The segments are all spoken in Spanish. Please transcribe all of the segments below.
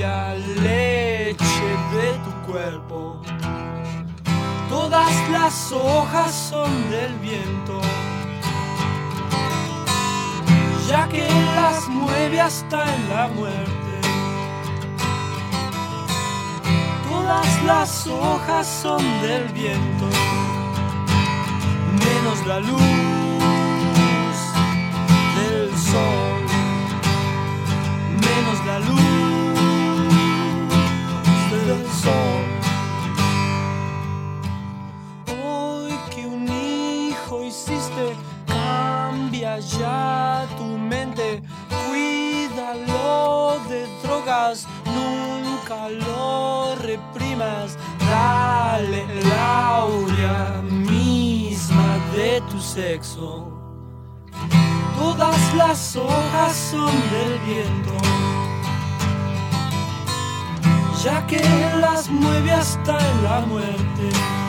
propia leche de tu cuerpo. Todas las hojas son del viento, ya que las mueve hasta en la muerte. Todas las hojas son del viento, menos la luz del sol, menos la luz del sol. Hoy que un hijo hiciste, cambia ya tu mente, cuídalo de drogas, nunca lo reprimas, dale la aurea misma de tu sexo. Todas las hojas son del viento, ya que las mueve hasta en la muerte.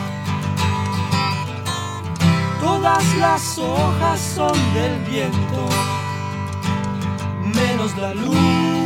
Todas las hojas son del viento, menos la luz